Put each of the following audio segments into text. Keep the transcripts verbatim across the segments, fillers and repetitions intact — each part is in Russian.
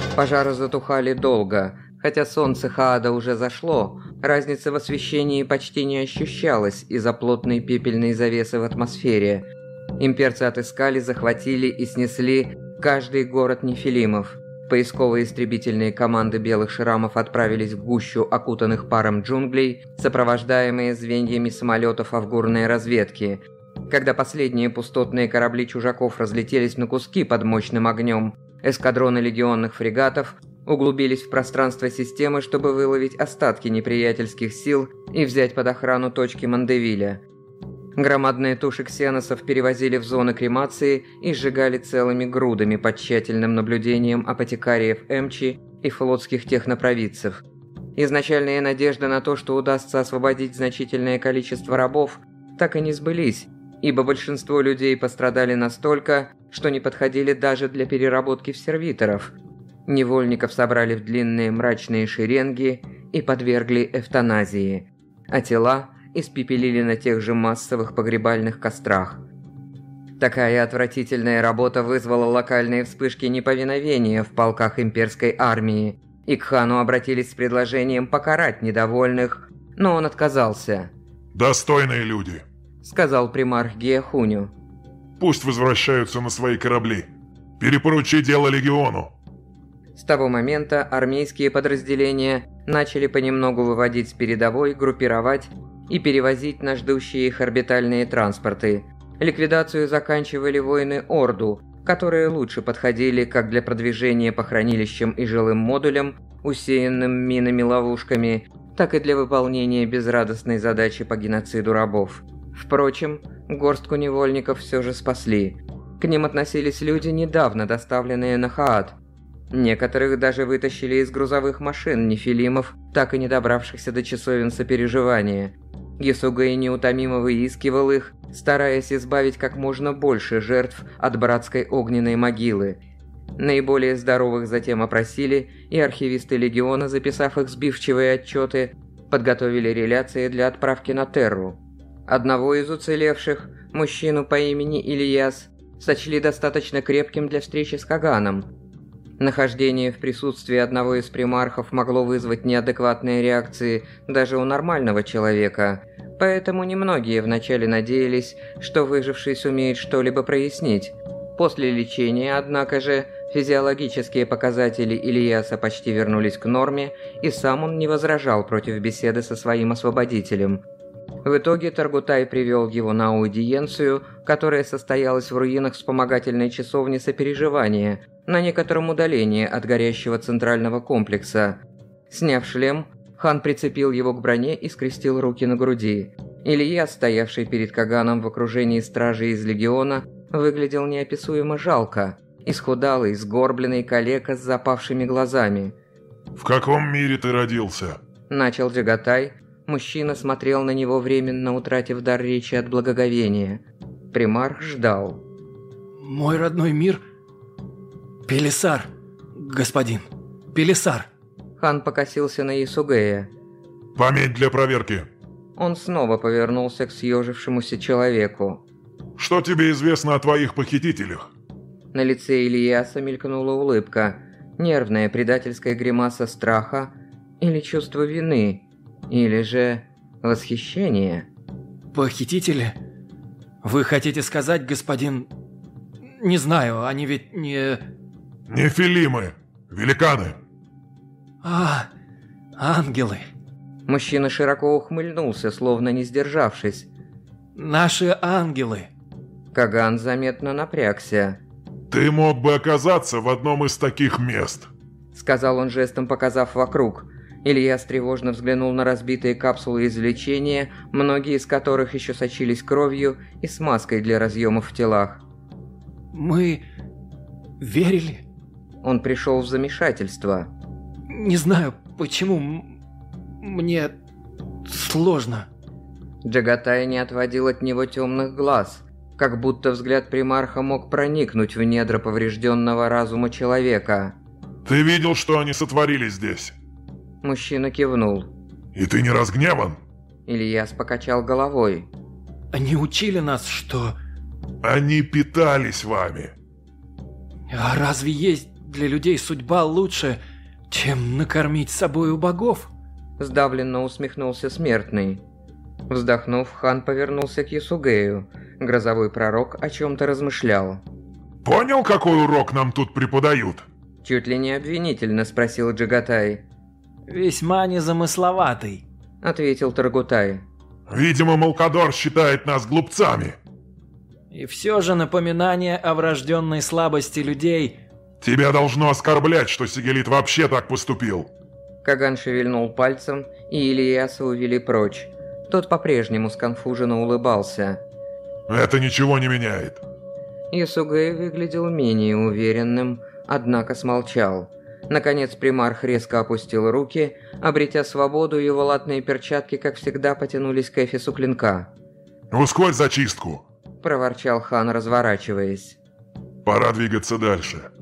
Пожары затухали долго. Хотя солнце Хаада уже зашло, разница в освещении почти не ощущалась из-за плотной пепельной завесы в атмосфере. Имперцы отыскали, захватили и снесли каждый город нефилимов. Поисковые истребительные команды белых шрамов отправились в гущу окутанных паром джунглей, сопровождаемые звеньями самолетов авгурной разведки. Когда последние пустотные корабли чужаков разлетелись на куски под мощным огнем, эскадроны легионных фрегатов углубились в пространство системы, чтобы выловить остатки неприятельских сил и взять под охрану точки Мандевиля. Громадные туши ксеносов перевозили в зоны кремации и сжигали целыми грудами под тщательным наблюдением апотекариев Эмчи и флотских технопровидцев. Изначальные надежды на то, что удастся освободить значительное количество рабов, так и не сбылись, ибо большинство людей пострадали настолько, что не подходили даже для переработки в сервиторов. Невольников собрали в длинные мрачные шеренги и подвергли эвтаназии, а тела испепелили на тех же массовых погребальных кострах. Такая отвратительная работа вызвала локальные вспышки неповиновения в полках имперской армии, и к хану обратились с предложением покарать недовольных, но он отказался. «Достойные люди», — сказал примарх Геохуню. «Пусть возвращаются на свои корабли. Перепоручи дело легиону». С того момента армейские подразделения начали понемногу выводить с передовой, группировать и перевозить на ждущие их орбитальные транспорты. Ликвидацию заканчивали воины Орду, которые лучше подходили как для продвижения по хранилищам и жилым модулям, усеянным минами-ловушками, так и для выполнения безрадостной задачи по геноциду рабов. Впрочем, горстку невольников все же спасли. К ним относились люди, недавно доставленные на Хаад. Некоторых даже вытащили из грузовых машин нефилимов, так и не добравшихся до часовен сопереживания. Ясугэй неутомимо выискивал их, стараясь избавить как можно больше жертв от братской огненной могилы. Наиболее здоровых затем опросили, и архивисты Легиона, записав их сбивчивые отчеты, подготовили реляции для отправки на Терру. Одного из уцелевших, мужчину по имени Ильяс, сочли достаточно крепким для встречи с Каганом. Нахождение в присутствии одного из примархов могло вызвать неадекватные реакции даже у нормального человека, поэтому немногие вначале надеялись, что выживший сумеет что-либо прояснить. После лечения, однако же, физиологические показатели Ильяса почти вернулись к норме, и сам он не возражал против беседы со своим освободителем. В итоге Таргутай привел его на аудиенцию, которая состоялась в руинах вспомогательной часовни сопереживания, на некотором удалении от горящего центрального комплекса. Сняв шлем, хан прицепил его к броне и скрестил руки на груди. Илья, стоявший перед Каганом в окружении стражей из Легиона, выглядел неописуемо жалко, исхудалый, сгорбленный калека с запавшими глазами. «В каком мире ты родился?» – начал Джагатай. Мужчина смотрел на него, временно утратив дар речи от благоговения. Примарх ждал. «Мой родной мир? Пелисар, господин, Пелисар!» Хан покосился на Ясугея. «Память для проверки!» Он снова повернулся к съежившемуся человеку. «Что тебе известно о твоих похитителях?» На лице Ильяса мелькнула улыбка. Нервная предательская гримаса страха или чувство вины, или же восхищение. «Похитители? Вы хотите сказать, господин... Не знаю, они ведь не...» «Нефилимы! Великаны!» «А, ангелы!» Мужчина широко ухмыльнулся, словно не сдержавшись. «Наши ангелы!» Каган заметно напрягся. «Ты мог бы оказаться в одном из таких мест», — сказал он жестом, показав вокруг. Илья тревожно взглянул на разбитые капсулы излечения, многие из которых еще сочились кровью и смазкой для разъемов в телах. «Мы... верили?» Он пришел в замешательство. «Не знаю, почему... мне... сложно». Джагатай не отводил от него темных глаз, как будто взгляд примарха мог проникнуть в недра поврежденного разума человека. «Ты видел, что они сотворили здесь?» Мужчина кивнул. «И ты не разгневан?» Ильяс покачал головой. «Они учили нас, что...» «Они питались вами». «А разве есть для людей судьба лучше, чем накормить собою богов?» Сдавленно усмехнулся смертный. Вздохнув, хан повернулся к Ясугею. Грозовой пророк о чем-то размышлял. «Понял, какой урок нам тут преподают?» Чуть ли не обвинительно спросил Джагатай. «Весьма незамысловатый», — ответил Таргутай. «Видимо, Малкадор считает нас глупцами». «И все же напоминание о врожденной слабости людей...» «Тебя должно оскорблять, что Сигелит вообще так поступил». Каган шевельнул пальцем, и Ильяса увели прочь. Тот по-прежнему сконфуженно улыбался. «Это ничего не меняет». Ясугей выглядел менее уверенным, однако смолчал. Наконец примарх резко опустил руки, обретя свободу, его латные перчатки, как всегда, потянулись к эфесу клинка. «Ускорь зачистку», – проворчал хан, разворачиваясь. «Пора двигаться дальше».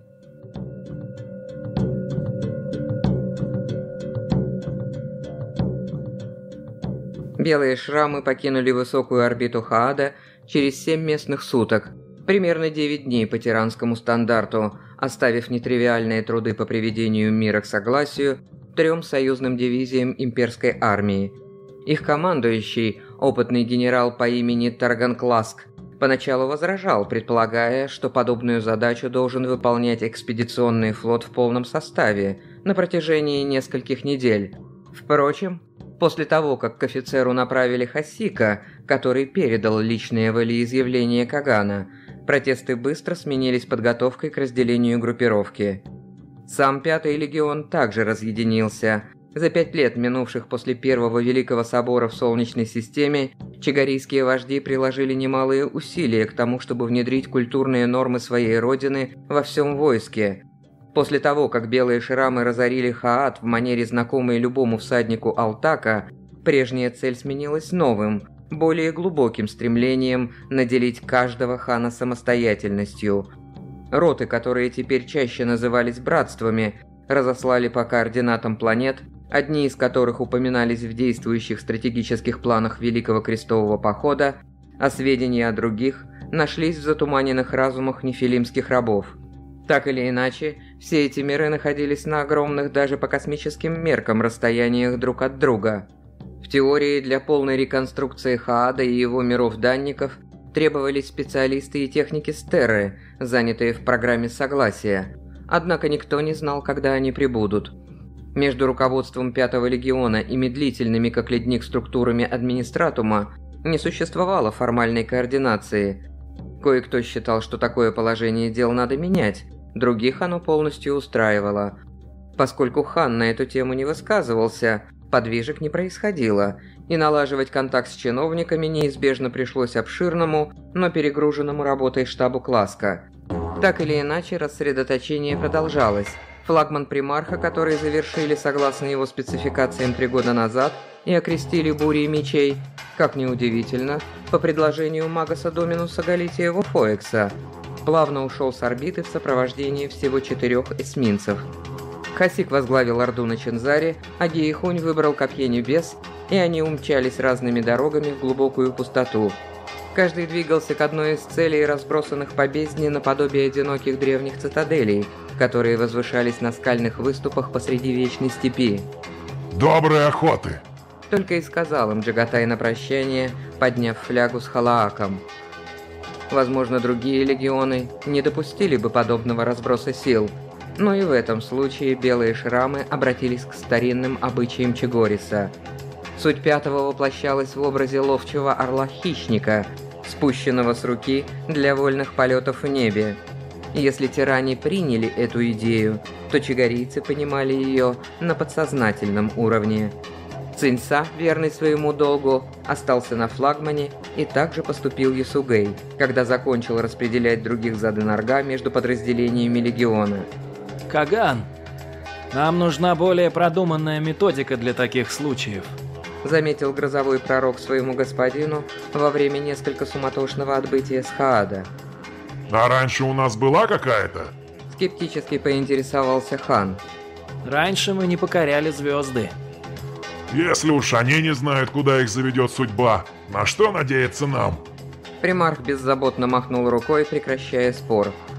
Белые шрамы покинули высокую орбиту Хаада через семь местных суток, примерно девять дней по тиранскому стандарту, оставив нетривиальные труды по приведению мира к согласию трем союзным дивизиям имперской армии. Их командующий, опытный генерал по имени Тарганкласк, поначалу возражал, предполагая, что подобную задачу должен выполнять экспедиционный флот в полном составе на протяжении нескольких недель. Впрочем, после того, как к офицеру направили Хасика, который передал личное волеизъявление Кагана, протесты быстро сменились подготовкой к разделению группировки. Сам Пятый легион также разъединился. За пять лет, минувших после Первого Великого Собора в Солнечной системе, чигарийские вожди приложили немалые усилия к тому, чтобы внедрить культурные нормы своей родины во всем войске. После того, как белые шрамы разорили Хаад в манере, знакомой любому всаднику Алтака, прежняя цель сменилась новым, более глубоким стремлением наделить каждого хана самостоятельностью. Роты, которые теперь чаще назывались братствами, разослали по координатам планет, одни из которых упоминались в действующих стратегических планах Великого Крестового Похода, а сведения о других нашлись в затуманенных разумах нефилимских рабов. Так или иначе, все эти миры находились на огромных даже по космическим меркам расстояниях друг от друга. В теории для полной реконструкции Хаада и его миров-данников требовались специалисты и техники Стерры, занятые в программе Согласия. Однако никто не знал, когда они прибудут. Между руководством Пятого легиона и медлительными, как ледник, структурами администратума не существовало формальной координации. Кое-кто считал, что такое положение дел надо менять, других оно полностью устраивало. Поскольку хан на эту тему не высказывался, подвижек не происходило, и налаживать контакт с чиновниками неизбежно пришлось обширному, но перегруженному работой штабу Класка. Так или иначе, рассредоточение продолжалось. Флагман примарха, который завершили согласно его спецификациям три года назад и окрестили бурей мечей, как ни удивительно, по предложению Магаса Доминуса Галития Вофоекса, плавно ушел с орбиты в сопровождении всего четырех эсминцев. Хасик возглавил Орду на Чензаре, а Гейхунь выбрал Копье Небес, и они умчались разными дорогами в глубокую пустоту. Каждый двигался к одной из целей, разбросанных по бездне наподобие одиноких древних цитаделей, которые возвышались на скальных выступах посреди вечной степи. «Доброй охоты!» Только и сказал им Джагатай на прощание, подняв флягу с халааком. Возможно, другие легионы не допустили бы подобного разброса сил, но и в этом случае белые шрамы обратились к старинным обычаям Чигориса. Суть Пятого воплощалась в образе ловчего орла-хищника, спущенного с руки для вольных полетов в небе. Если тиране приняли эту идею, то чигарийцы понимали ее на подсознательном уровне. Циньса, верный своему долгу, остался на флагмане, и также поступил Ясугей, когда закончил распределять других Заденарга между подразделениями легиона. «Каган, нам нужна более продуманная методика для таких случаев», заметил грозовой пророк своему господину во время несколько суматошного отбытия с Хаада. «А раньше у нас была какая-то?» Скептически поинтересовался хан. «Раньше мы не покоряли звезды». «Если уж они не знают, куда их заведет судьба, на что надеяться нам?» Примарх беззаботно махнул рукой, прекращая спор.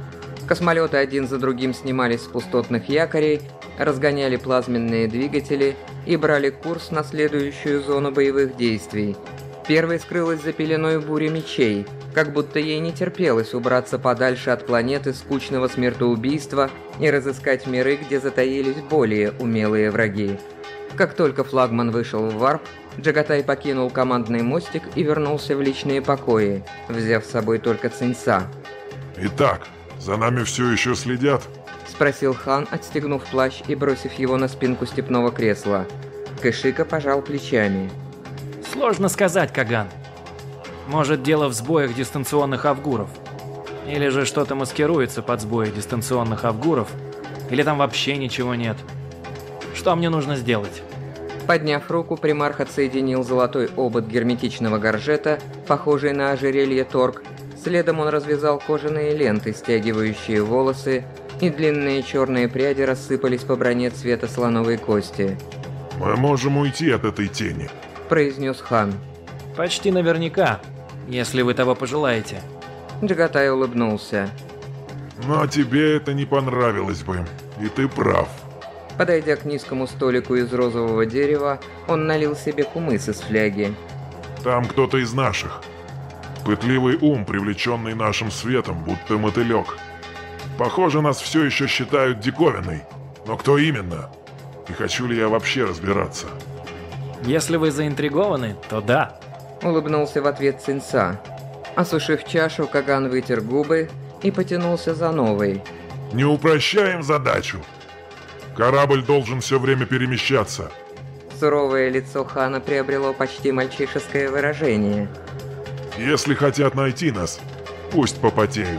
Космолеты один за другим снимались с пустотных якорей, разгоняли плазменные двигатели и брали курс на следующую зону боевых действий. Первой скрылась за пеленой буря мечей, как будто ей не терпелось убраться подальше от планеты скучного смертоубийства и разыскать миры, где затаились более умелые враги. Как только флагман вышел в варп, Джагатай покинул командный мостик и вернулся в личные покои, взяв с собой только Циньса. «Итак, за нами все еще следят?» — спросил хан, отстегнув плащ и бросив его на спинку степного кресла. Кэшика пожал плечами. Сложно сказать, Каган. Может, дело в сбоях дистанционных авгуров. Или же что-то маскируется под сбои дистанционных авгуров. Или там вообще ничего нет. Что мне нужно сделать? Подняв руку, примарх отсоединил золотой обод герметичного горжета, похожий на ожерелье торг. Следом он развязал кожаные ленты, стягивающие волосы, и длинные черные пряди рассыпались по броне цвета слоновой кости. «Мы можем уйти от этой тени», — произнес хан. «Почти наверняка, если вы того пожелаете». Джагатай улыбнулся. «Но тебе это не понравилось бы, и ты прав». Подойдя к низкому столику из розового дерева, он налил себе кумыс из фляги. «Там кто-то из наших. Пытливый ум, привлеченный нашим светом, будто мотылек. Похоже, нас все еще считают диковиной. Но кто именно? И хочу ли я вообще разбираться?» «Если вы заинтригованы, то да», — улыбнулся в ответ Циньса. Осушив чашу, Каган вытер губы и потянулся за новой. «Не упрощаем задачу. Корабль должен все время перемещаться». Суровое лицо хана приобрело почти мальчишеское выражение. «Если хотят найти нас, пусть попотеют».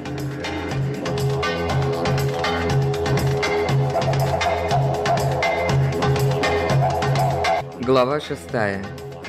Глава шестая.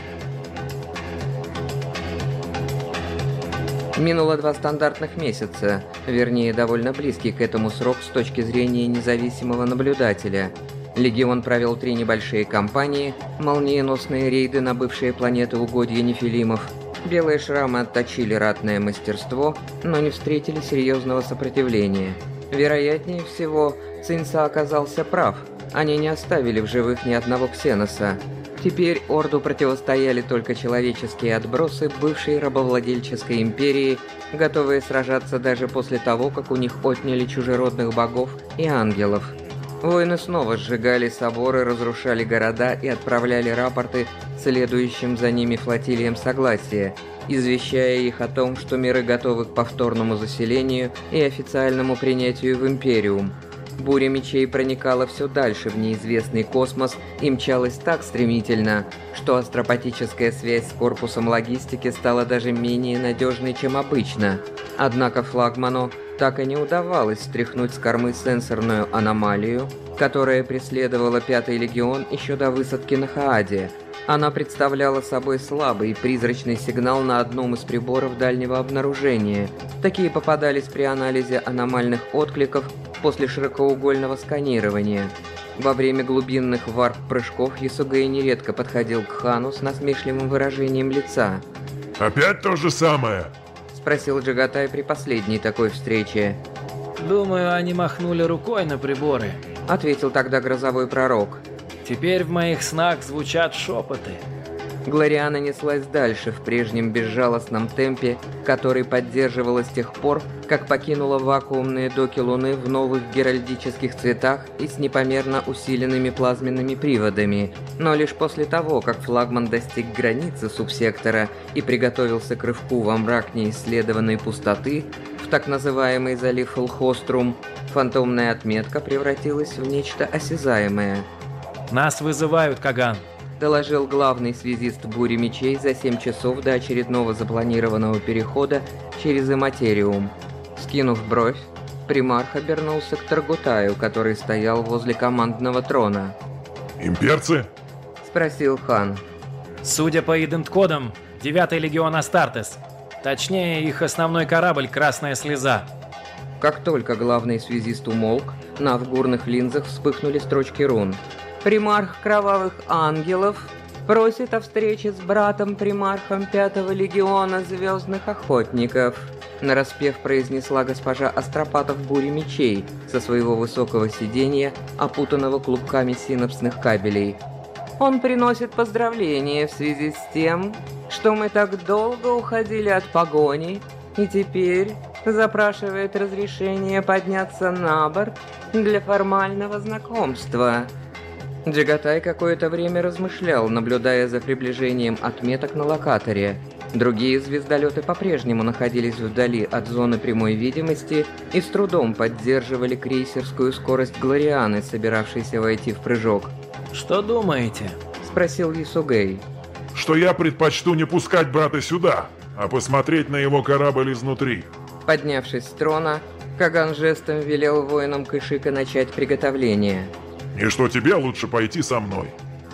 Минуло два стандартных месяца, вернее, довольно близкий к этому срок с точки зрения независимого наблюдателя. Легион провел три небольшие кампании, молниеносные рейды на бывшие планеты угодья нефилимов. Белые шрамы отточили ратное мастерство, но не встретили серьезного сопротивления. Вероятнее всего, Циньса оказался прав. Они не оставили в живых ни одного ксеноса. Теперь Орду противостояли только человеческие отбросы бывшей рабовладельческой империи, готовые сражаться даже после того, как у них отняли чужеродных богов и ангелов. Воины снова сжигали соборы, разрушали города и отправляли рапорты следующим за ними флотилиям согласия, извещая их о том, что миры готовы к повторному заселению и официальному принятию в Империум. Буря мечей проникала все дальше в неизвестный космос и мчалась так стремительно, что астропатическая связь с корпусом логистики стала даже менее надежной, чем обычно. Однако флагману так и не удавалось стряхнуть с кормы сенсорную аномалию, которая преследовала Пятый Легион еще до высадки на Хааде. Она представляла собой слабый призрачный сигнал на одном из приборов дальнего обнаружения. Такие попадались при анализе аномальных откликов после широкоугольного сканирования. Во время глубинных варп-прыжков Ясугэй нередко подходил к хану с насмешливым выражением лица. «Опять то же самое?» — спросил Джагатай при последней такой встрече. «Думаю, они махнули рукой на приборы», — ответил тогда грозовой пророк. «Теперь в моих снах звучат шепоты». Глориана неслась дальше в прежнем безжалостном темпе, который поддерживала с тех пор, как покинула вакуумные доки Луны в новых геральдических цветах и с непомерно усиленными плазменными приводами. Но лишь после того, как флагман достиг границы субсектора и приготовился к рывку во мрак неисследованной пустоты, в так называемый залив Элхострум, фантомная отметка превратилась в нечто осязаемое. «Нас вызывают, Каган», — доложил главный связист бури мечей за семь часов до очередного запланированного перехода через Эматериум. Скинув бровь, примарх обернулся к Таргутаю, который стоял возле командного трона. «Имперцы?» — спросил хан. «Судя по идент-кодам, Девятый Легион Астартес. Точнее, их основной корабль «Красная слеза». Как только главный связист умолк, на авгурных линзах вспыхнули строчки рун. «Примарх Кровавых Ангелов», Просит о встрече с братом-примархом Пятого легиона Звездных Охотников», нараспев произнесла госпожа Астропатов бури мечей со своего высокого сиденья, опутанного клубками синапсных кабелей. «Он приносит поздравления в связи с тем, что мы так долго уходили от погони, и теперь запрашивает разрешение подняться на борт для формального знакомства». Джагатай какое-то время размышлял, наблюдая за приближением отметок на локаторе. Другие звездолеты по-прежнему находились вдали от зоны прямой видимости и с трудом поддерживали крейсерскую скорость Глорианы, собиравшейся войти в прыжок. «Что думаете?» – спросил Ясугей. «Что я предпочту не пускать брата сюда, а посмотреть на его корабль изнутри». Поднявшись с трона, Каган жестом велел воинам Кышика начать приготовление. «И что тебе лучше пойти со мной».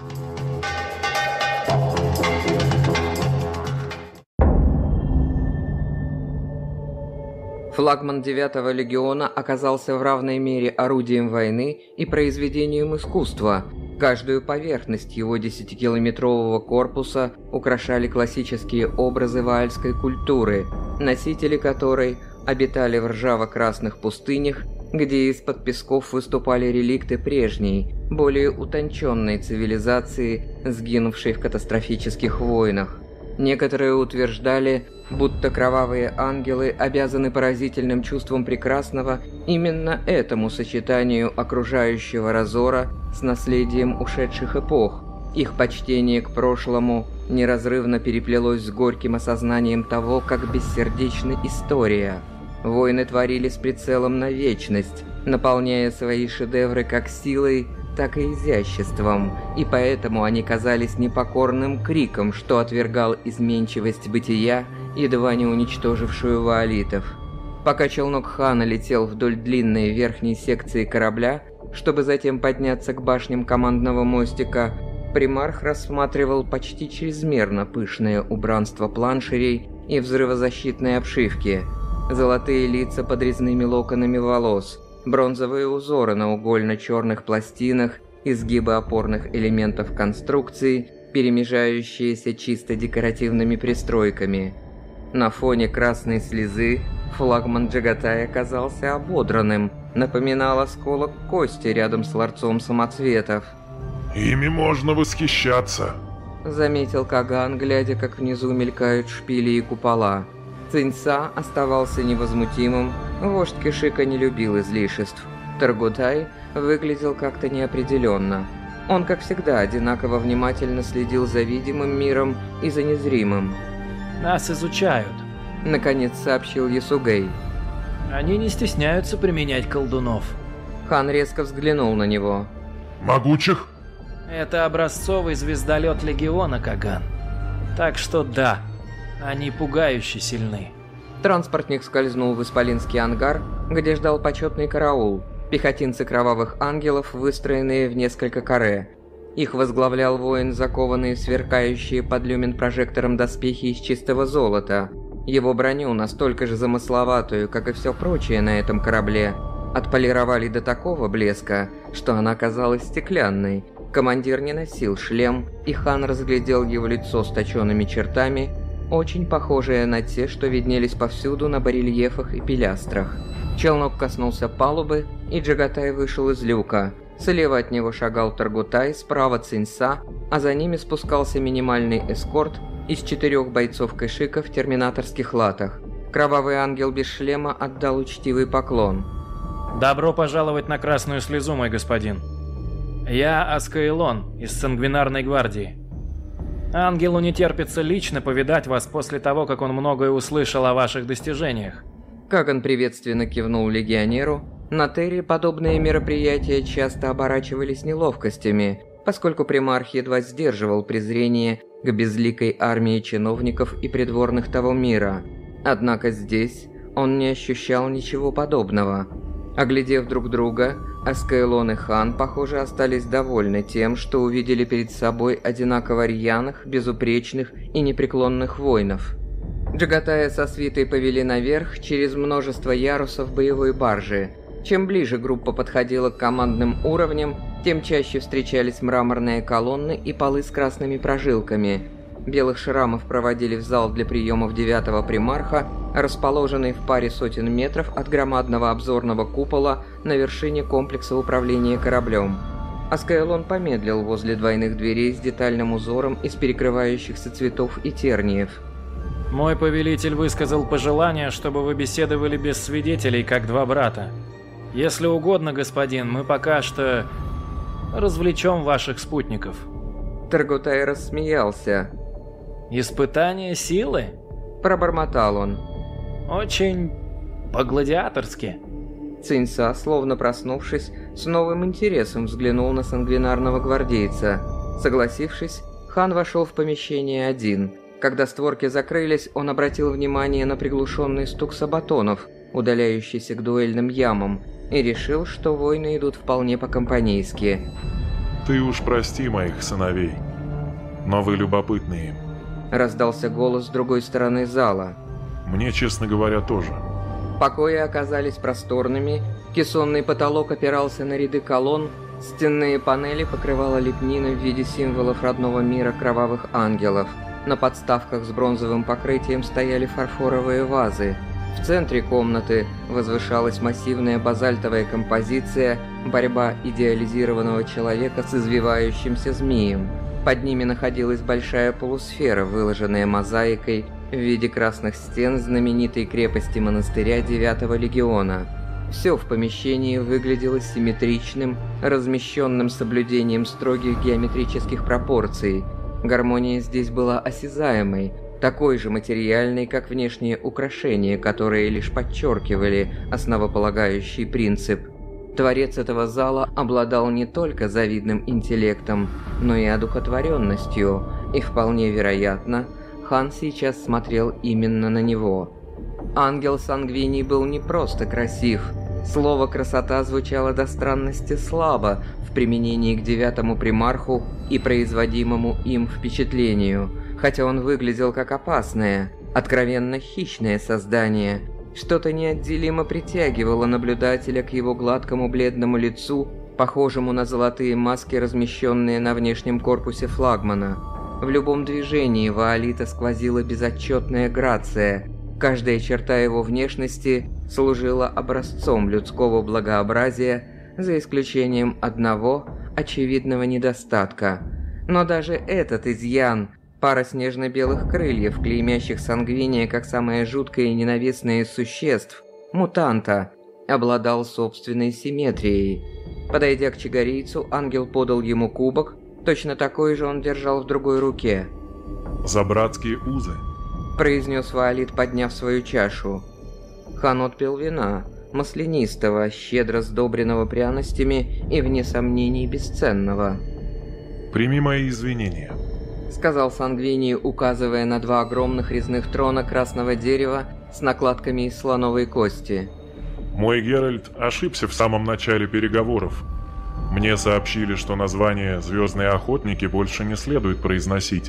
Флагман Девятого легиона оказался в равной мере орудием войны и произведением искусства. Каждую поверхность его десятикилометрового корпуса украшали классические образы ваальской культуры, носители которой обитали в ржаво-красных пустынях, где из-под песков выступали реликты прежней, более утонченной цивилизации, сгинувшей в катастрофических войнах. Некоторые утверждали, будто кровавые ангелы обязаны поразительным чувством прекрасного именно этому сочетанию окружающего разора с наследием ушедших эпох. Их почтение к прошлому неразрывно переплелось с горьким осознанием того, как бессердечна история. Войны творили с прицелом на вечность, наполняя свои шедевры как силой, так и изяществом, и поэтому они казались непокорным криком, что отвергал изменчивость бытия, едва не уничтожившую ваолитов. Пока челнок Хана летел вдоль длинной верхней секции корабля, чтобы затем подняться к башням командного мостика, примарх рассматривал почти чрезмерно пышное убранство планшерей и взрывозащитной обшивки, золотые лица под резными локонами волос, бронзовые узоры на угольно-черных пластинах, изгибы опорных элементов конструкции, перемежающиеся чисто декоративными пристройками. На фоне красной слезы флагман Джагатай оказался ободранным, напоминал осколок кости рядом с ларцом самоцветов. «Ими можно восхищаться», — заметил Каган, глядя, как внизу мелькают шпили и купола. Циньса оставался невозмутимым, вождь Кышика не любил излишеств. Таргутай выглядел как-то неопределенно. Он, как всегда, одинаково внимательно следил за видимым миром и за незримым. «Нас изучают», — наконец сообщил Ясугей. «Они не стесняются применять колдунов». Хан резко взглянул на него. «Могучих?» «Это образцовый звездолет Легиона, Каган. Так что да, они пугающе сильны». Транспортник скользнул в исполинский ангар, где ждал почетный караул, пехотинцы кровавых ангелов, выстроенные в несколько каре. Их возглавлял воин, закованный в сверкающие под люмен-прожектором доспехи из чистого золота. Его броню, настолько же замысловатую, как и все прочее на этом корабле, отполировали до такого блеска, что она казалась стеклянной. Командир не носил шлем, и Хан разглядел его лицо с точенными чертами, очень похожие на те, что виднелись повсюду на барельефах и пилястрах. Челнок коснулся палубы, и Джагатай вышел из люка. Слева от него шагал Таргутай, справа Циньса, а за ними спускался минимальный эскорт из четырех бойцов Кышика в терминаторских латах. Кровавый ангел без шлема отдал учтивый поклон. «Добро пожаловать на Красную Слезу, мой господин. Я Аскаэлон из Сангвинарной гвардии. Ангелу не терпится лично повидать вас после того, как он многое услышал о ваших достижениях». Каган приветственно кивнул легионеру. На Терре подобные мероприятия часто оборачивались неловкостями, поскольку примарх едва сдерживал презрение к безликой армии чиновников и придворных того мира. Однако здесь он не ощущал ничего подобного. Оглядев друг друга, Аскаэлон и Хан, похоже, остались довольны тем, что увидели перед собой одинаково рьяных, безупречных и непреклонных воинов. Джагатая со свитой повели наверх через множество ярусов боевой баржи. Чем ближе группа подходила к командным уровням, тем чаще встречались мраморные колонны и полы с красными прожилками. Белых шрамов проводили в зал для приемов девятого примарха, расположенный в паре сотен метров от громадного обзорного купола на вершине комплекса управления кораблем. Аскаэлон помедлил возле двойных дверей с детальным узором из перекрывающихся цветов и терниев. Мой повелитель высказал пожелание, чтобы вы беседовали без свидетелей, как два брата. Если угодно, господин, мы пока что развлечем ваших спутников. Таргутай рассмеялся. «Испытание силы?» – пробормотал он. «Очень по-гладиаторски». Циньса, словно проснувшись, с новым интересом взглянул на сангвинарного гвардейца. Согласившись, хан вошел в помещение один. Когда створки закрылись, он обратил внимание на приглушенный стук сабатонов, удаляющийся к дуэльным ямам, и решил, что войны идут вполне по-компанейски. «Ты уж прости моих сыновей, но вы любопытные». Раздался голос с другой стороны зала. «Мне, честно говоря, тоже». Покои оказались просторными, кессонный потолок опирался на ряды колонн, стенные панели покрывала лепнина в виде символов родного мира кровавых ангелов. На подставках с бронзовым покрытием стояли фарфоровые вазы. В центре комнаты возвышалась массивная базальтовая композиция «Борьба идеализированного человека с извивающимся змеем». Под ними находилась большая полусфера, выложенная мозаикой в виде красных стен знаменитой крепости монастыря девятого легиона. Все в помещении выглядело симметричным, размещенным с соблюдением строгих геометрических пропорций. Гармония здесь была осязаемой, такой же материальной, как внешние украшения, которые лишь подчеркивали основополагающий принцип. Творец этого зала обладал не только завидным интеллектом, но и одухотворенностью, и вполне вероятно, хан сейчас смотрел именно на него. Ангел Сангвиний был не просто красив. Слово «красота» звучало до странности слабо в применении к девятому примарху и производимому им впечатлению, хотя он выглядел как опасное, откровенно хищное создание. Что-то неотделимо притягивало наблюдателя к его гладкому бледному лицу, похожему на золотые маски, размещенные на внешнем корпусе флагмана. В любом движении Ваолита сквозила безотчетная грация. Каждая черта его внешности служила образцом людского благообразия, за исключением одного очевидного недостатка. Но даже этот изъян, пара снежно-белых крыльев, клеймящих Сангвиния как самое жуткое и ненавистное из существ, мутанта, обладал собственной симметрией. Подойдя к чигарийцу, ангел подал ему кубок, точно такой же он держал в другой руке. «За братские узы», – произнес Ваолит, подняв свою чашу. Хан отпил вина, маслянистого, щедро сдобренного пряностями и, вне сомнений, бесценного. «Прими мои извинения», — сказал Сангвиний, указывая на два огромных резных трона красного дерева с накладками из слоновой кости. «Мой Геральт ошибся в самом начале переговоров. Мне сообщили, что название «Звездные охотники» больше не следует произносить».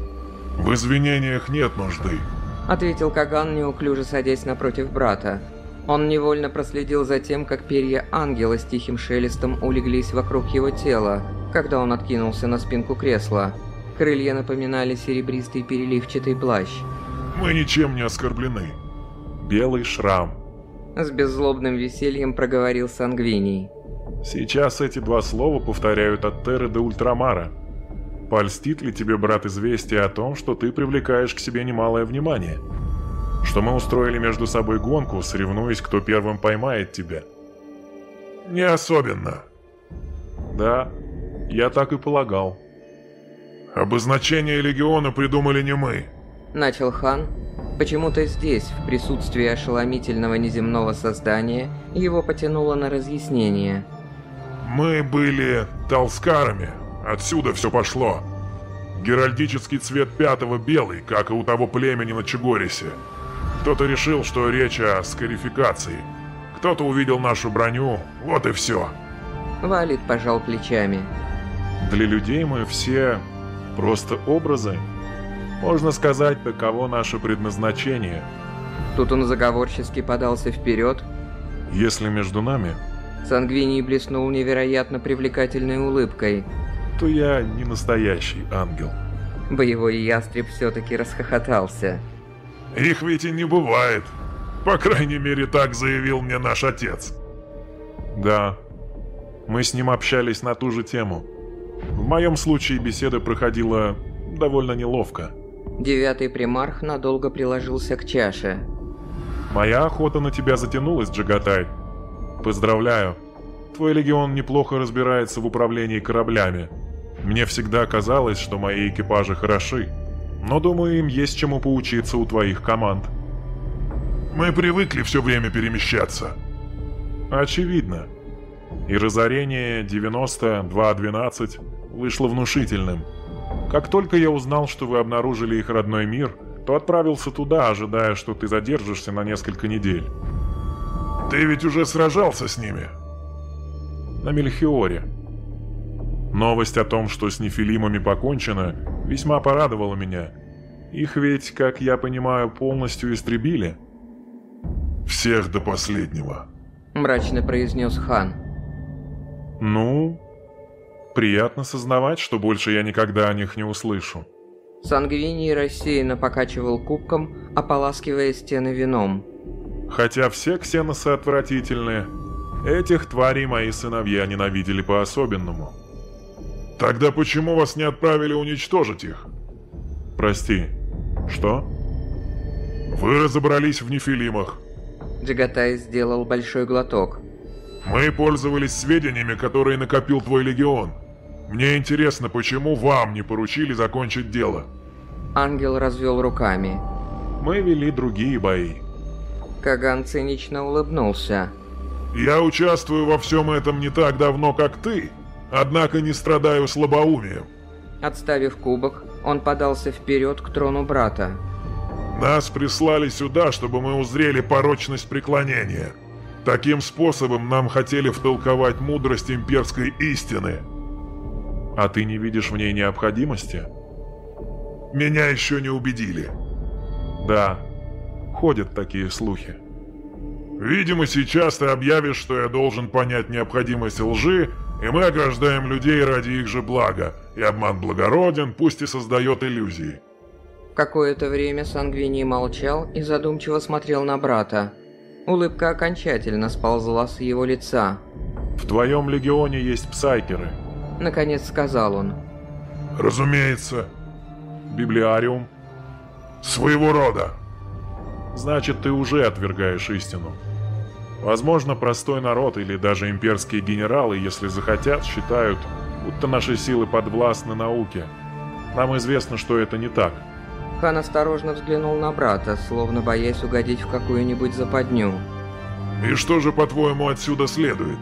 «В извинениях нет нужды», — ответил Каган, неуклюже садясь напротив брата. Он невольно проследил за тем, как перья ангела с тихим шелестом улеглись вокруг его тела, когда он откинулся на спинку кресла. Крылья напоминали серебристый переливчатый плащ. «Мы ничем не оскорблены. Белый шрам». С беззлобным весельем проговорил Сангвиний. «Сейчас эти два слова повторяют от Терры до Ультрамара. Польстит ли тебе, брат, известие о том, что ты привлекаешь к себе немалое внимание? Что мы устроили между собой гонку, соревнуясь, кто первым поймает тебя?» «Не особенно». «Да, я так и полагал». «Обозначение легиона придумали не мы», — начал хан. Почему-то здесь, в присутствии ошеломительного неземного создания, его потянуло на разъяснение. «Мы были талскарами. Отсюда все пошло. Геральдический цвет пятого белый, как и у того племени на Чигорисе. Кто-то решил, что речь о скарификации. Кто-то увидел нашу броню, вот и все». Ваолит пожал плечами. «Для людей мы все просто образы. Можно сказать, таково наше предназначение». Тут он заговорчески подался вперед. Если между нами, Сангвиний блеснул невероятно привлекательной улыбкой. то я не настоящий ангел. Боевой ястреб все-таки расхохотался. Их ведь и не бывает. По крайней мере, так заявил мне наш отец. Да, мы с ним общались на ту же тему. В моем случае беседа проходила довольно неловко. Девятый примарх надолго приложился к чаше. Моя охота на тебя затянулась, Джагатай. Поздравляю. Твой легион неплохо разбирается в управлении кораблями. Мне всегда казалось, что мои экипажи хороши, но думаю, им есть чему поучиться у твоих команд. Мы привыкли все время перемещаться. Очевидно. И разорение девяносто два двенадцать вышло внушительным. Как только я узнал, что вы обнаружили их родной мир, то отправился туда, ожидая, что ты задержишься на несколько недель. Ты ведь уже сражался с ними? На Мельхиоре. Новость о том, что с нефилимами покончено, весьма порадовала меня. Их ведь, как я понимаю, полностью истребили. Всех до последнего. Мрачно произнес хан. Ну, приятно сознавать, что больше я никогда о них не услышу. Сангвиний рассеянно покачивал кубком, ополаскивая стены вином. Хотя все ксеносы отвратительные, этих тварей мои сыновья ненавидели по-особенному. Тогда почему вас не отправили уничтожить их? Прости, что? Вы разобрались в нефилимах. Джагатай сделал большой глоток. Мы пользовались сведениями, которые накопил твой легион. Мне интересно, почему вам не поручили закончить дело? Ангел развел руками. Мы вели другие бои. Каган цинично улыбнулся. Я участвую во всем этом не так давно, как ты, однако не страдаю слабоумием. Отставив кубок, он подался вперед к трону брата. Нас прислали сюда, чтобы мы узрели порочность преклонения. Таким способом нам хотели втолковать мудрость имперской истины. А ты не видишь в ней необходимости? Меня еще не убедили. Да, ходят такие слухи. Видимо, сейчас ты объявишь, что я должен понять необходимость лжи, и мы ограждаем людей ради их же блага, и обман благороден, пусть и создает иллюзии. Какое-то время Сангвиний молчал и задумчиво смотрел на брата. Улыбка окончательно сползла с его лица. В твоем легионе есть псайкеры. Наконец сказал он. Разумеется. Библиариум. Своего рода. Значит, ты уже отвергаешь истину. Возможно, простой народ или даже имперские генералы, если захотят, считают, будто наши силы подвластны науке. Нам известно, что это не так. Хан осторожно взглянул на брата, словно боясь угодить в какую-нибудь западню. И что же, по-твоему, отсюда следует?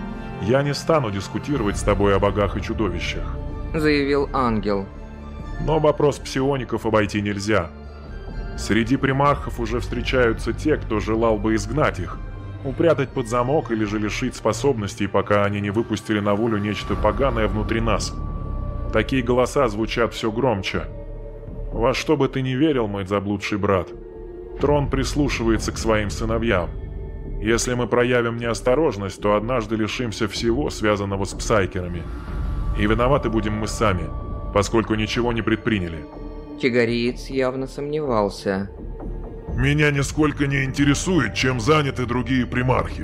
Я не стану дискутировать с тобой о богах и чудовищах, заявил ангел. Но вопрос псиоников обойти нельзя. Среди примархов уже встречаются те, кто желал бы изгнать их, упрятать под замок или же лишить способностей, пока они не выпустили на волю нечто поганое внутри нас. Такие голоса звучат все громче. Во что бы ты ни верил, мой заблудший брат, трон прислушивается к своим сыновьям. Если мы проявим неосторожность, то однажды лишимся всего, связанного с псайкерами. И виноваты будем мы сами, поскольку ничего не предприняли. Чигариец явно сомневался. Меня нисколько не интересует, чем заняты другие примархи.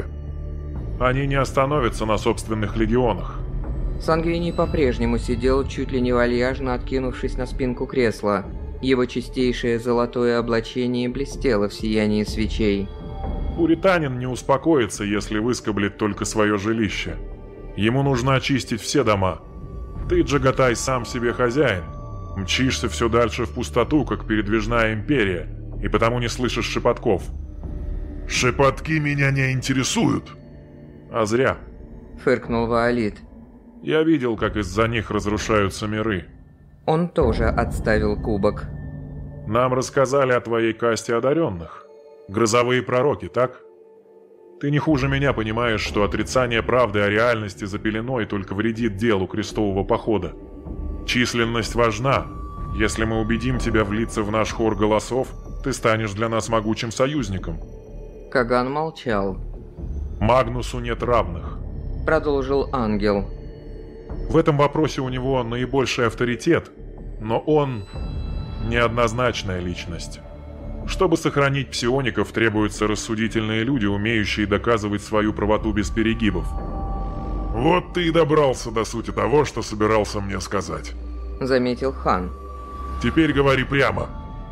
Они не остановятся на собственных легионах. Сангвиний по-прежнему сидел, чуть ли не вальяжно откинувшись на спинку кресла. Его чистейшее золотое облачение блестело в сиянии свечей. Пуританин не успокоится, если выскоблит только свое жилище. Ему нужно очистить все дома. Ты, Джагатай, сам себе хозяин. Мчишься все дальше в пустоту, как передвижная империя, и потому не слышишь шепотков. «Шепотки меня не интересуют!» «А зря!» — фыркнул Ваолит. «Я видел, как из-за них разрушаются миры». Он тоже отставил кубок. «Нам рассказали о твоей касте одаренных. Грозовые пророки, так? Ты не хуже меня понимаешь, что отрицание правды о реальности за пеленой только вредит делу крестового похода. Численность важна. Если мы убедим тебя влиться в наш хор голосов, ты станешь для нас могучим союзником». Каган молчал. Магнусу нет равных. Продолжил ангел. В этом вопросе у него наибольший авторитет, но он неоднозначная личность. Чтобы сохранить псиоников, требуются рассудительные люди, умеющие доказывать свою правоту без перегибов. Вот ты и добрался до сути того, что собирался мне сказать. Заметил Хан. Теперь говори прямо.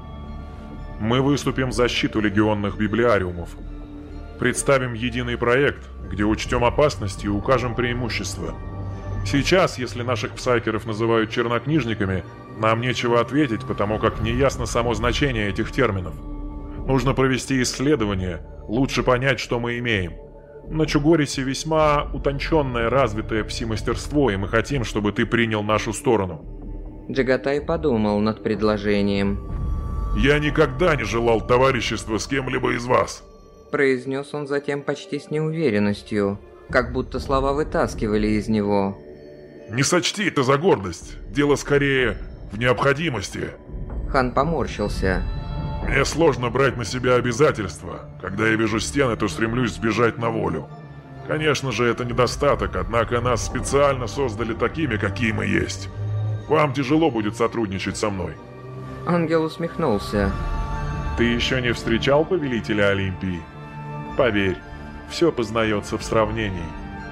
Мы выступим в защиту легионных библиариумов. Представим единый проект, где учтем опасности и укажем преимущества. Сейчас, если наших псайкеров называют чернокнижниками, нам нечего ответить, потому как неясно само значение этих терминов. Нужно провести исследование, лучше понять, что мы имеем. На Чугорисе весьма утонченное, развитое пси-мастерство, и мы хотим, чтобы ты принял нашу сторону. Джагатай подумал над предложением. «Я никогда не желал товарищества с кем-либо из вас», — произнес он затем почти с неуверенностью, как будто слова вытаскивали из него. «Не сочти это за гордость, дело скорее в необходимости». Хан поморщился. «Мне сложно брать на себя обязательства. Когда я вижу стены, то стремлюсь сбежать на волю. Конечно же, это недостаток, однако нас специально создали такими, какие мы есть. Вам тяжело будет сотрудничать со мной». Ангел усмехнулся. «Ты еще не встречал повелителя Олимпии? Поверь, все познается в сравнении.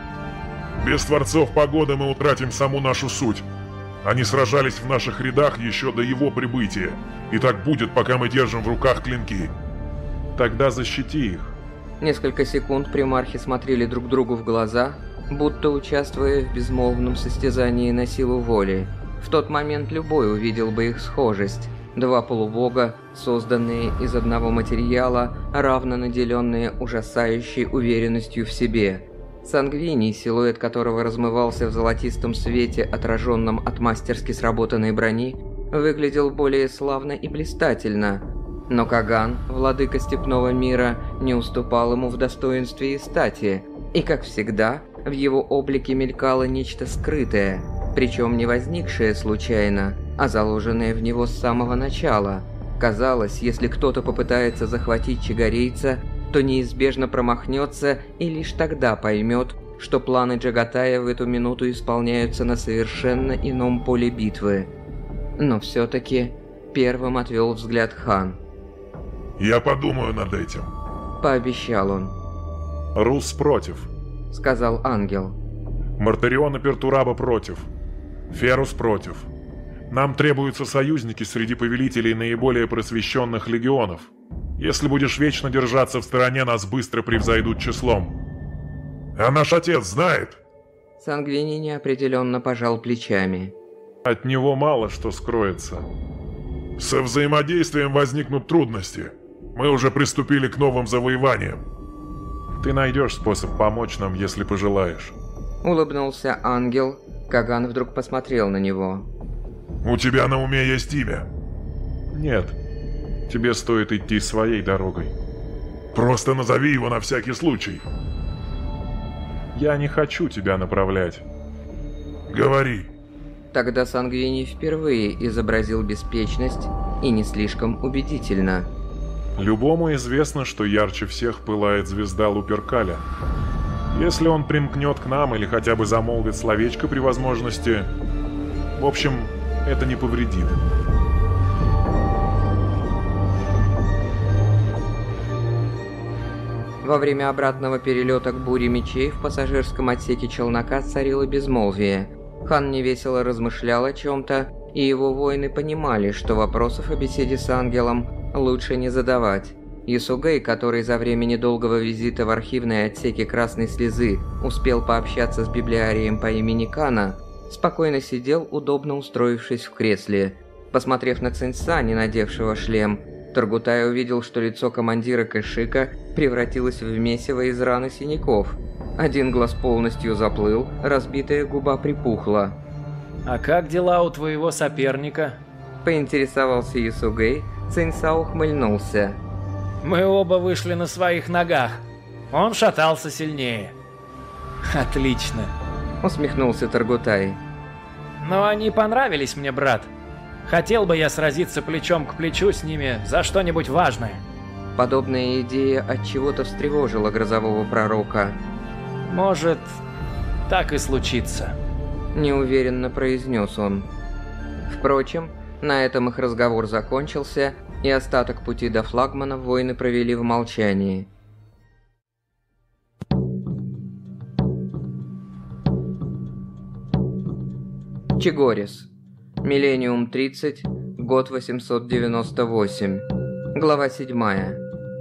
Без Творцов Погоды мы утратим саму нашу суть. Они сражались в наших рядах еще до его прибытия. И так будет, пока мы держим в руках клинки. Тогда защити их». Несколько секунд примархи смотрели друг другу в глаза, будто участвуя в безмолвном состязании на силу воли. В тот момент любой увидел бы их схожесть. Два полубога, созданные из одного материала, равно наделенные ужасающей уверенностью в себе. Сангвиний, силуэт которого размывался в золотистом свете, отраженном от мастерски сработанной брони, выглядел более славно и блистательно. Но Каган, владыка степного мира, не уступал ему в достоинстве и стати, и, как всегда, в его облике мелькало нечто скрытое, причем не возникшее случайно, а заложенное в него с самого начала. Казалось, если кто-то попытается захватить чигарейца, то неизбежно промахнется и лишь тогда поймет, что планы Джагатая в эту минуту исполняются на совершенно ином поле битвы. Но все-таки первым отвел взгляд Хан. «Я подумаю над этим», — пообещал он. «Рус против», — сказал ангел. «Мартарион и Пертураба против. Ферус против. Нам требуются союзники среди повелителей наиболее просвещенных легионов. Если будешь вечно держаться в стороне, нас быстро превзойдут числом». «А наш отец знает?» Сангвини неопределенно пожал плечами. «От него мало что скроется. Со взаимодействием возникнут трудности. Мы уже приступили к новым завоеваниям. Ты найдешь способ помочь нам, если пожелаешь». Улыбнулся ангел. Каган вдруг посмотрел на него. «У тебя на уме есть имя?» «Нет. Тебе стоит идти своей дорогой». «Просто назови его на всякий случай». «Я не хочу тебя направлять». «Говори». Тогда Сангвини впервые изобразил беспечность и не слишком убедительно. «Любому известно, что ярче всех пылает звезда Луперкаля. Если он примкнет к нам или хотя бы замолвит словечко при возможности, в общем, это не повредит». Во время обратного перелета к буре мечей в пассажирском отсеке челнока царило безмолвие. Хан невесело размышлял о чем-то, и его воины понимали, что вопросов о беседе с ангелом лучше не задавать. Ясугэй, который за время недолгого визита в архивные отсеки Красной Слезы успел пообщаться с библиарием по имени Кана, спокойно сидел, удобно устроившись в кресле. Посмотрев на Циньса, не надевшего шлем, Таргутай увидел, что лицо командира Кэшика превратилось в месиво из ран и синяков. Один глаз полностью заплыл, разбитая губа припухла. «А как дела у твоего соперника?» Поинтересовался Ясугэй, Циньса ухмыльнулся. «Мы оба вышли на своих ногах. Он шатался сильнее». «Отлично», — усмехнулся Таргутай. «Но они понравились мне, брат. Хотел бы я сразиться плечом к плечу с ними за что-нибудь важное». Подобная идея отчего-то встревожила грозового пророка. «Может, так и случится», – неуверенно произнес он. Впрочем, на этом их разговор закончился, и остаток пути до флагмана воины провели в молчании. Чигорис. Миллениум тридцать, год восемьсот девяносто восемь. Глава седьмая.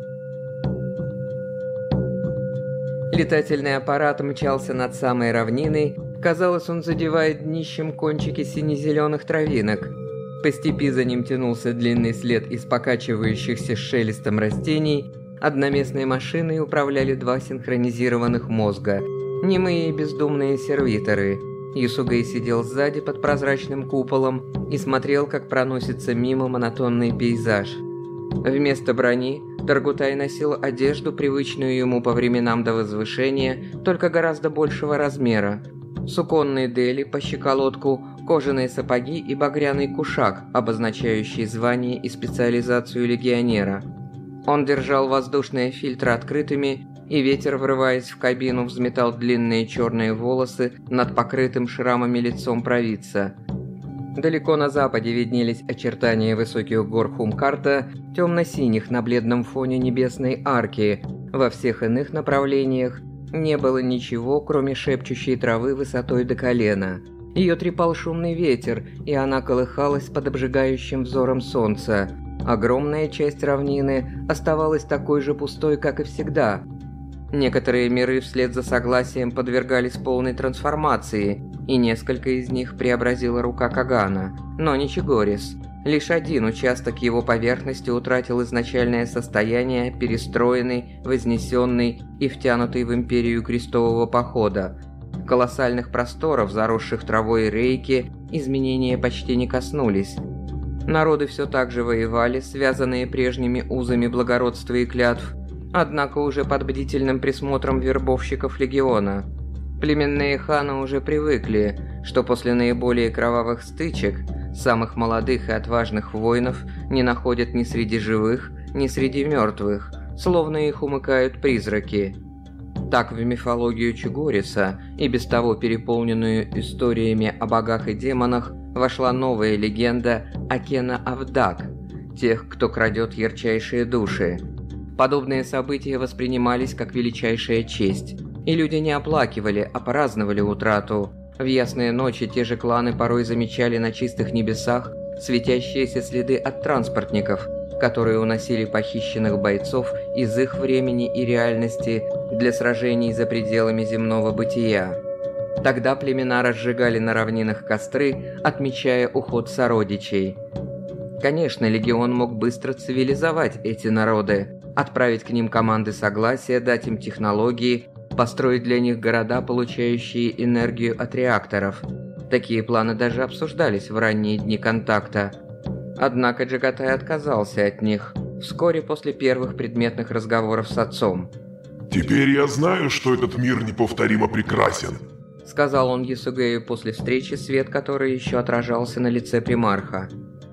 Летательный аппарат мчался над самой равниной, казалось, он задевает днищем кончики сине-зеленых травинок. По степи за ним тянулся длинный след из покачивающихся с шелестом растений. Одноместной машиной управляли два синхронизированных мозга, немые и бездумные сервиторы. Юсугэй сидел сзади под прозрачным куполом и смотрел, как проносится мимо монотонный пейзаж. Вместо брони Таргутай носил одежду, привычную ему по временам до возвышения, только гораздо большего размера. Суконные дели по щиколотку, кожаные сапоги и багряный кушак, обозначающий звание и специализацию легионера. Он держал воздушные фильтры открытыми, и ветер, врываясь в кабину, взметал длинные черные волосы над покрытым шрамами лицом провидца. Далеко на западе виднелись очертания высоких гор Хумкарта, темно-синих на бледном фоне небесной арки. Во всех иных направлениях не было ничего, кроме шепчущей травы высотой до колена. Ее трепал шумный ветер, и она колыхалась под обжигающим взором солнца. Огромная часть равнины оставалась такой же пустой, как и всегда. Некоторые миры вслед за согласием подвергались полной трансформации, и несколько из них преобразила рука Кагана, но не Чигорис. Лишь один участок его поверхности утратил изначальное состояние, перестроенный, вознесенный и втянутый в империю крестового похода. Колоссальных просторов, заросших травой и рейки, изменения почти не коснулись. Народы все так же воевали, связанные прежними узами благородства и клятв, однако уже под бдительным присмотром вербовщиков легиона. Племенные ханы уже привыкли, что после наиболее кровавых стычек самых молодых и отважных воинов не находят ни среди живых, ни среди мертвых, словно их умыкают призраки. Так в мифологию Чигориса, и без того переполненную историями о богах и демонах, вошла новая легенда Акена Авдак, тех, кто крадет ярчайшие души. Подобные события воспринимались как величайшая честь, и люди не оплакивали, а праздновали утрату. В ясные ночи те же кланы порой замечали на чистых небесах светящиеся следы от транспортников, которые уносили похищенных бойцов из их времени и реальности для сражений за пределами земного бытия. Тогда племена разжигали на равнинах костры, отмечая уход сородичей. Конечно, легион мог быстро цивилизовать эти народы, отправить к ним команды согласия, дать им технологии, построить для них города, получающие энергию от реакторов. Такие планы даже обсуждались в ранние дни контакта. Однако Джагатай отказался от них вскоре после первых предметных разговоров с отцом. «Теперь я знаю, что этот мир неповторимо прекрасен», — сказал он Юсугэю после встречи, свет которой еще отражался на лице примарха.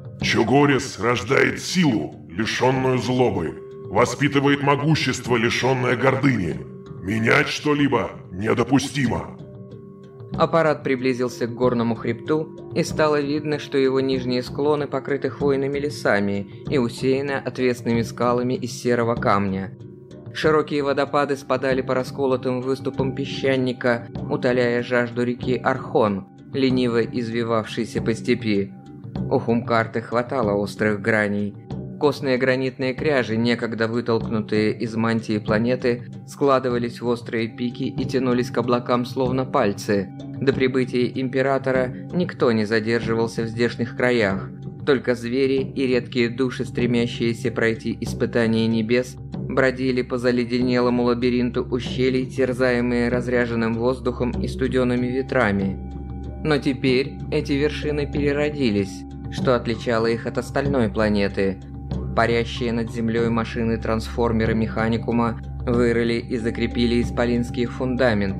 «Чигорис рождает силу, лишенную злобы, воспитывает могущество, лишенное гордыни. Менять что-либо недопустимо». Аппарат приблизился к горному хребту, и стало видно, что его нижние склоны покрыты хвойными лесами и усеяны отвесными скалами из серого камня. Широкие водопады спадали по расколотым выступам песчаника, утоляя жажду реки Архон, лениво извивавшейся по степи. У Хумкарты хватало острых граней. Костные гранитные кряжи, некогда вытолкнутые из мантии планеты, складывались в острые пики и тянулись к облакам словно пальцы. До прибытия Императора никто не задерживался в здешних краях. Только звери и редкие души, стремящиеся пройти испытание небес, бродили по заледенелому лабиринту ущелий, терзаемые разряженным воздухом и студеными ветрами. Но теперь эти вершины переродились, что отличало их от остальной планеты. Парящие над землей машины-трансформеры Механикума вырыли и закрепили исполинские фундаменты,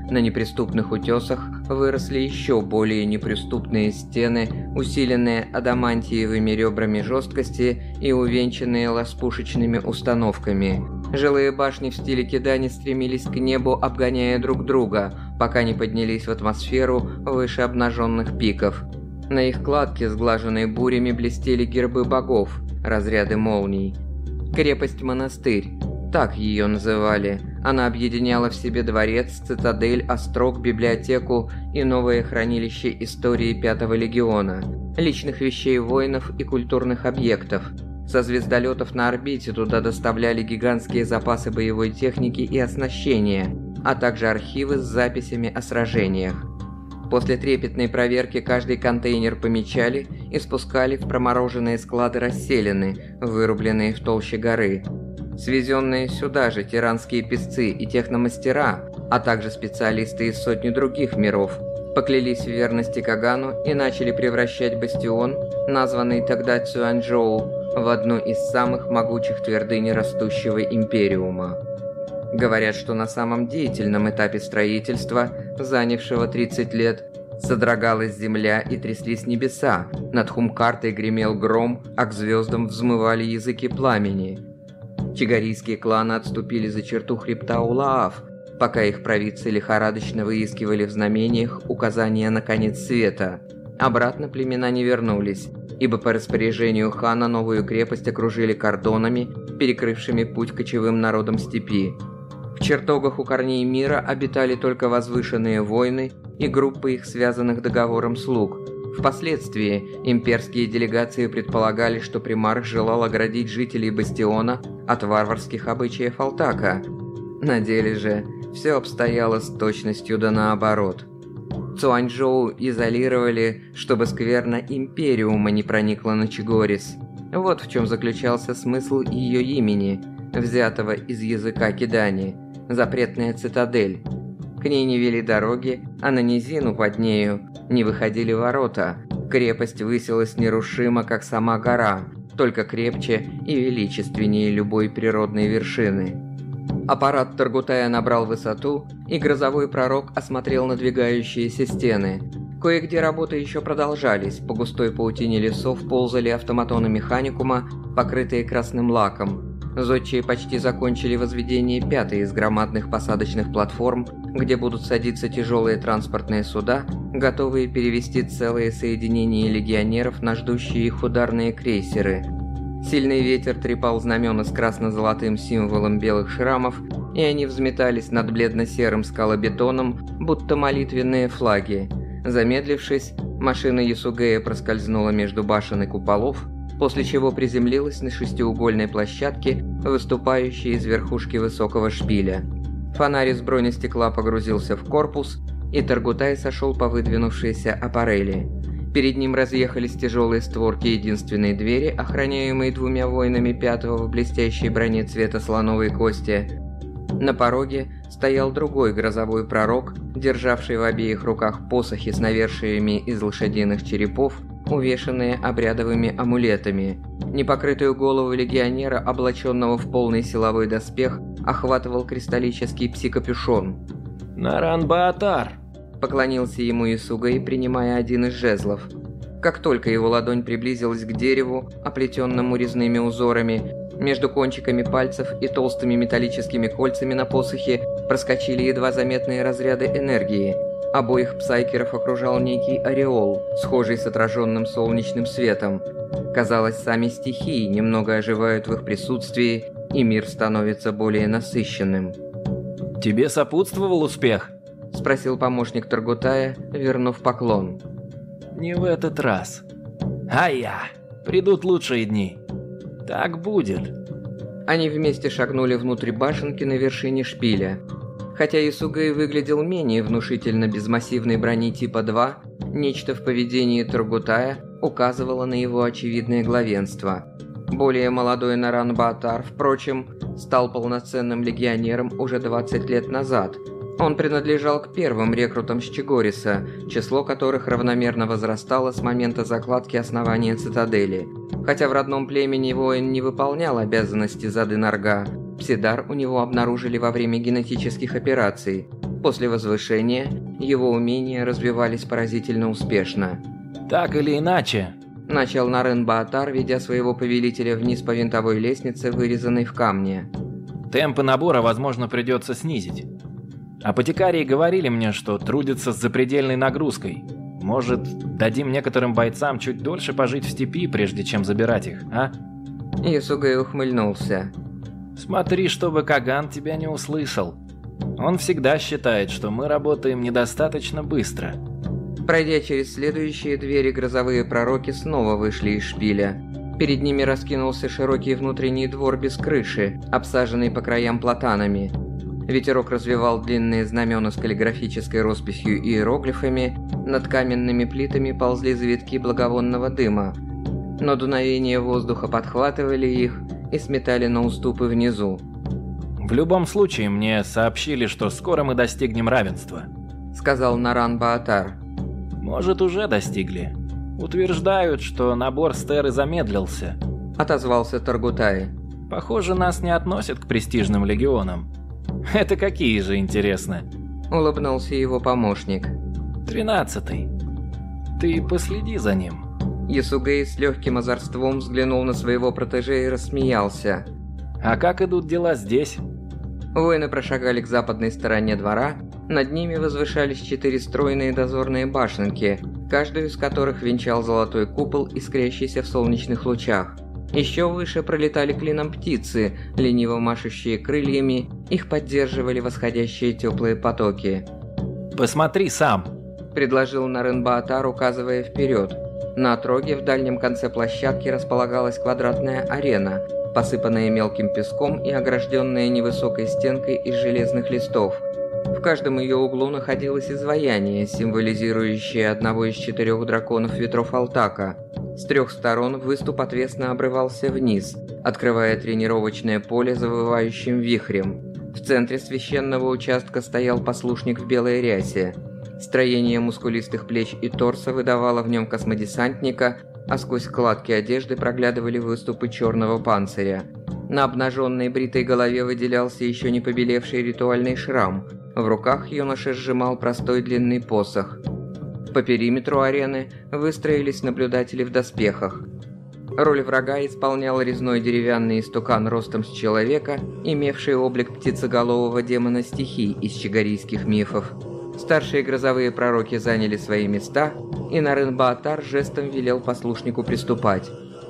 на неприступных утесах выросли еще более неприступные стены, усиленные адамантиевыми ребрами жесткости и увенчанные ласпушечными установками. Жилые башни в стиле кидани стремились к небу, обгоняя друг друга, пока не поднялись в атмосферу выше обнаженных пиков. На их кладке, сглаженной бурями, блестели гербы богов, разряды молний. Крепость-монастырь. Так ее называли. Она объединяла в себе дворец, цитадель, острог, библиотеку и новое хранилище истории Пятого легиона, личных вещей воинов и культурных объектов. Со звездолетов на орбите туда доставляли гигантские запасы боевой техники и оснащения, а также архивы с записями о сражениях. После трепетной проверки каждый контейнер помечали и спускали в промороженные склады расселены, вырубленные в толще горы. Свезенные сюда же тиранские песцы и техномастера, а также специалисты из сотни других миров, поклялись в верности Кагану и начали превращать бастион, названный тогда Цюаньчжоу, в одну из самых могучих твердынь растущего империума. Говорят, что на самом деятельном этапе строительства, занявшего тридцать лет, содрогалась земля и тряслись небеса, над Хумкартой гремел гром, а к звездам взмывали языки пламени. Чигарийские кланы отступили за черту хребта Улаав, пока их провидцы лихорадочно выискивали в знамениях указания на конец света. Обратно племена не вернулись, ибо по распоряжению хана новую крепость окружили кордонами, перекрывшими путь кочевым народам степи. В чертогах у корней мира обитали только возвышенные воины и группы их связанных договором слуг. Впоследствии имперские делегации предполагали, что примарх желал оградить жителей бастиона от варварских обычаев Алтака. На деле же все обстояло с точностью да наоборот. Цюаньчжоу изолировали, чтобы скверна Империума не проникла на Чигорис. Вот в чем заключался смысл ее имени, взятого из языка кидани – запретная цитадель. К ней не вели дороги, а на низину под нею не выходили ворота. Крепость высилась нерушимо, как сама гора, только крепче и величественнее любой природной вершины. Аппарат Таргутая набрал высоту, и грозовой пророк осмотрел надвигающиеся стены. Кое-где работы еще продолжались, по густой паутине лесов ползали автоматоны механикума, покрытые красным лаком. Зодчие почти закончили возведение пятой из громадных посадочных платформ, где будут садиться тяжелые транспортные суда, готовые перевести целые соединения легионеров на ждущие их ударные крейсеры. Сильный ветер трепал знамена с красно-золотым символом белых шрамов, и они взметались над бледно-серым скалобетоном, будто молитвенные флаги. Замедлившись, машина Ясугея проскользнула между башен и куполов, после чего приземлилась на шестиугольной площадке, выступающей из верхушки высокого шпиля. Фонарь из бронестекла погрузился в корпус, и Таргутай сошел по выдвинувшейся аппарели. Перед ним разъехались тяжелые створки единственной двери, охраняемой двумя воинами пятого в блестящей броне цвета слоновой кости. На пороге стоял другой грозовой пророк, державший в обеих руках посохи с навершиями из лошадиных черепов, увешанные обрядовыми амулетами. Непокрытую голову легионера, облаченного в полный силовой доспех, охватывал кристаллический пси-капюшон. «Наран-Баатар!» — поклонился ему Ясугей, принимая один из жезлов. Как только его ладонь приблизилась к дереву, оплетенному резными узорами, между кончиками пальцев и толстыми металлическими кольцами на посохе проскочили едва заметные разряды энергии. Обоих псайкеров окружал некий ореол, схожий с отраженным солнечным светом. Казалось, сами стихии немного оживают в их присутствии, и мир становится более насыщенным. «Тебе сопутствовал успех?» — спросил помощник Таргутая, вернув поклон. «Не в этот раз. А-я! Придут лучшие дни. Так будет». Они вместе шагнули внутрь башенки на вершине шпиля. Хотя Ясугей выглядел менее внушительно без массивной брони типа два, нечто в поведении Таргутая указывало на его очевидное главенство. Более молодой Наран-Баатар, впрочем, стал полноценным легионером уже двадцать лет назад. Он принадлежал к первым рекрутам с Чигориса, число которых равномерно возрастало с момента закладки основания цитадели. Хотя в родном племени воин не выполнял обязанности Зады Нарга, псидар у него обнаружили во время генетических операций. После возвышения его умения развивались поразительно успешно. «Так или иначе», – начал Нарен-Баатар, ведя своего повелителя вниз по винтовой лестнице, вырезанной в камне. «Темпы набора, возможно, придется снизить. Апотекарии говорили мне, что трудятся с запредельной нагрузкой. Может, дадим некоторым бойцам чуть дольше пожить в степи, прежде чем забирать их, а?» Ясугэй ухмыльнулся. «Смотри, чтобы Каган тебя не услышал. Он всегда считает, что мы работаем недостаточно быстро». Пройдя через следующие двери, грозовые пророки снова вышли из шпиля. Перед ними раскинулся широкий внутренний двор без крыши, обсаженный по краям платанами. Ветерок развевал длинные знамена с каллиграфической росписью и иероглифами, над каменными плитами ползли завитки благовонного дыма. Но дуновения воздуха подхватывали их и сметали на уступы внизу. «В любом случае, мне сообщили, что скоро мы достигнем равенства», — сказал Наран-Баатар. «Может, уже достигли. Утверждают, что набор стеры замедлился», — отозвался Таргутай. «Похоже, нас не относят к престижным легионам». «Это какие же, интересно?» — улыбнулся его помощник. «Тринадцатый. Ты последи за ним». Ясугэй с легким озорством взглянул на своего протеже и рассмеялся. «А как идут дела здесь?» Воины прошагали к западной стороне двора. Над ними возвышались четыре стройные дозорные башенки, каждую из которых венчал золотой купол, искрящийся в солнечных лучах. Еще выше пролетали клином птицы, лениво машущие крыльями, их поддерживали восходящие теплые потоки. «Посмотри сам», – предложил Нарен-Баатар, указывая вперед. На отроге в дальнем конце площадки располагалась квадратная арена, посыпанная мелким песком и огражденная невысокой стенкой из железных листов. В каждом ее углу находилось изваяние, символизирующее одного из четырех драконов ветров Алтака. С трех сторон выступ отвесно обрывался вниз, открывая тренировочное поле завывающим вихрем. В центре священного участка стоял послушник в белой рясе. Строение мускулистых плеч и торса выдавало в нем космодесантника, а сквозь складки одежды проглядывали выступы черного панциря. На обнаженной бритой голове выделялся еще не побелевший ритуальный шрам. В руках юноша сжимал простой длинный посох. По периметру арены выстроились наблюдатели в доспехах. Роль врага исполнял резной деревянный истукан ростом с человека, имевший облик птицеголового демона стихий из чигарийских мифов. Старшие грозовые пророки заняли свои места, и Нарен-Баатар жестом велел послушнику приступать.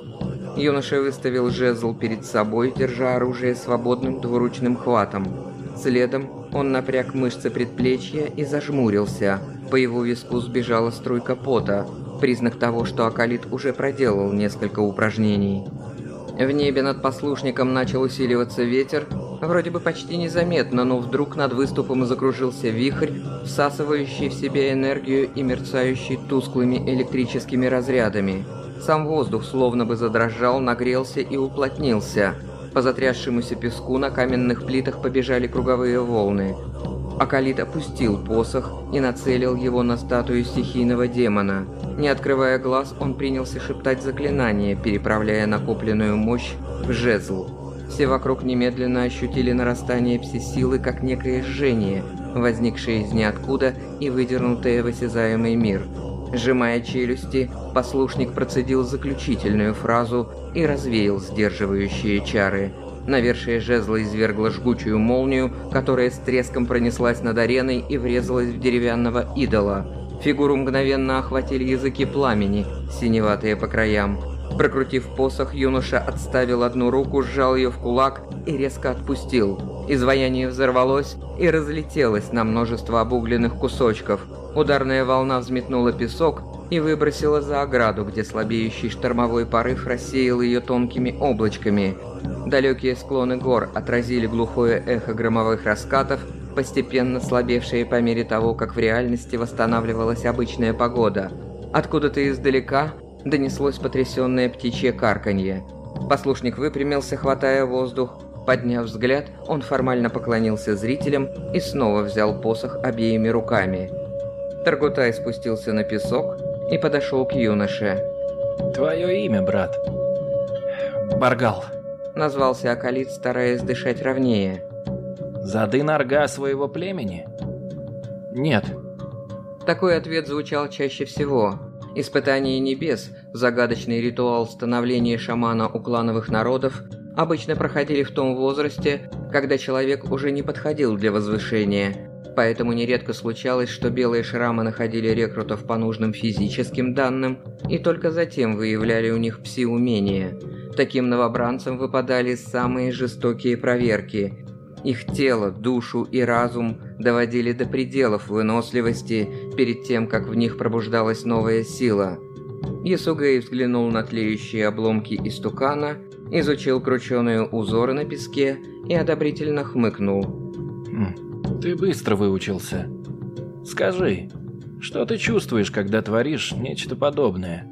Юноша выставил жезл перед собой, держа оружие свободным двуручным хватом. Следом он напряг мышцы предплечья и зажмурился. По его виску сбежала струйка пота, признак того, что Акалит уже проделал несколько упражнений. В небе над послушником начал усиливаться ветер, вроде бы почти незаметно, но вдруг над выступом закружился вихрь, всасывающий в себя энергию и мерцающий тусклыми электрическими разрядами. Сам воздух словно бы задрожал, нагрелся и уплотнился. По затрясшемуся песку на каменных плитах побежали круговые волны. Акалит опустил посох и нацелил его на статую стихийного демона. Не открывая глаз, он принялся шептать заклинание, переправляя накопленную мощь в жезл. Все вокруг немедленно ощутили нарастание пси-силы как некое жжение, возникшее из ниоткуда и выдернутое в осязаемый мир. Сжимая челюсти, послушник процедил заключительную фразу и развеял сдерживающие чары. Навершие жезла извергло жгучую молнию, которая с треском пронеслась над ареной и врезалась в деревянного идола. Фигуру мгновенно охватили языки пламени, синеватые по краям. Прокрутив посох, юноша отставил одну руку, сжал ее в кулак и резко отпустил. Изваяние взорвалось и разлетелось на множество обугленных кусочков. Ударная волна взметнула песок и выбросила за ограду, где слабеющий штормовой порыв рассеял ее тонкими облачками. Далекие склоны гор отразили глухое эхо громовых раскатов, постепенно слабевшее по мере того, как в реальности восстанавливалась обычная погода. Откуда-то издалека донеслось потрясенное птичье карканье. Послушник выпрямился, хватая воздух. Подняв взгляд, он формально поклонился зрителям и снова взял посох обеими руками. Таргутай спустился на песок и подошел к юноше. «Твое имя, брат?» «Баргал», — назвался Акалит, стараясь дышать ровнее. «Зады Нарга своего племени?» Нет. Такой ответ звучал чаще всего. Испытание небес, загадочный ритуал становления шамана у клановых народов, обычно проходили в том возрасте, когда человек уже не подходил для возвышения. Поэтому нередко случалось, что белые шрамы находили рекрутов по нужным физическим данным и только затем выявляли у них пси-умения. Таким новобранцам выпадали самые жестокие проверки. Их тело, душу и разум доводили до пределов выносливости перед тем, как в них пробуждалась новая сила. Ясугэй взглянул на тлеющие обломки истукана, изучил крученые узоры на песке и одобрительно хмыкнул. Ты быстро выучился. Скажи, что ты чувствуешь, когда творишь нечто подобное?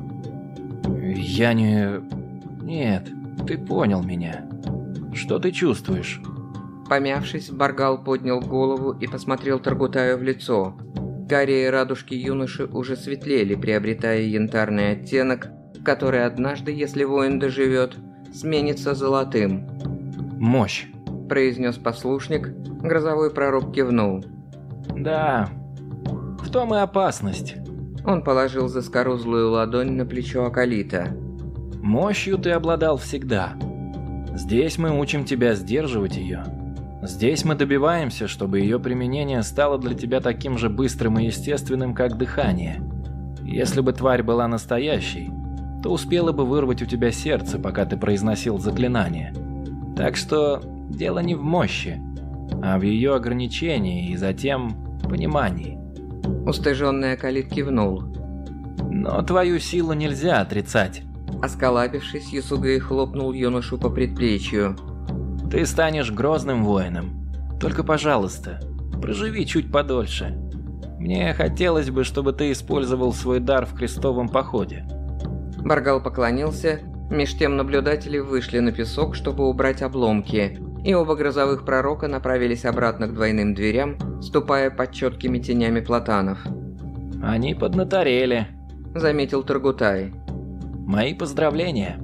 Я не... Нет, ты понял меня. Что ты чувствуешь? Помявшись, Баргал поднял голову и посмотрел Таргутаю в лицо. Карие радужки юноши уже светлели, приобретая янтарный оттенок, который однажды, если воин доживет, сменится золотым. «Мощь», – произнес послушник. Грозовой пророк кивнул. «Да, в том и опасность». Он положил заскорузлую ладонь на плечо Акалита. «Мощью ты обладал всегда. Здесь мы учим тебя сдерживать ее. Здесь мы добиваемся, чтобы ее применение стало для тебя таким же быстрым и естественным, как дыхание. Если бы тварь была настоящей, то успела бы вырвать у тебя сердце, пока ты произносил заклинание. Так что дело не в мощи, а в ее ограничении и затем понимании». Устыженный Акалит кивнул. «Но твою силу нельзя отрицать». Оскалабившись, Ясугэй хлопнул юношу по предплечью. «Ты станешь грозным воином. Только, пожалуйста, проживи чуть подольше. Мне хотелось бы, чтобы ты использовал свой дар в крестовом походе». Баргал поклонился, меж тем наблюдатели вышли на песок, чтобы убрать обломки, и оба грозовых пророка направились обратно к двойным дверям, ступая под четкими тенями платанов. «Они поднаторели», — заметил Таргутай. «Мои поздравления.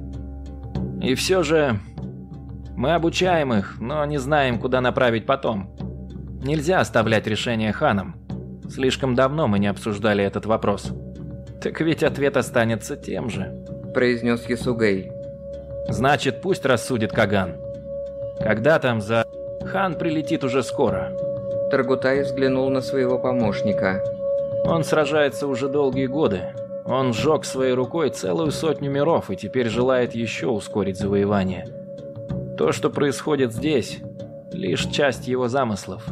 И все же мы обучаем их, но не знаем, куда направить потом. Нельзя оставлять решение ханам. Слишком давно мы не обсуждали этот вопрос». «Так ведь ответ останется тем же», — произнес Ясугэй. «Значит, пусть рассудит Каган. Когда там за... Хан прилетит уже скоро». Таргутай взглянул на своего помощника. «Он сражается уже долгие годы. Он сжег своей рукой целую сотню миров и теперь желает еще ускорить завоевание. То, что происходит здесь, лишь часть его замыслов.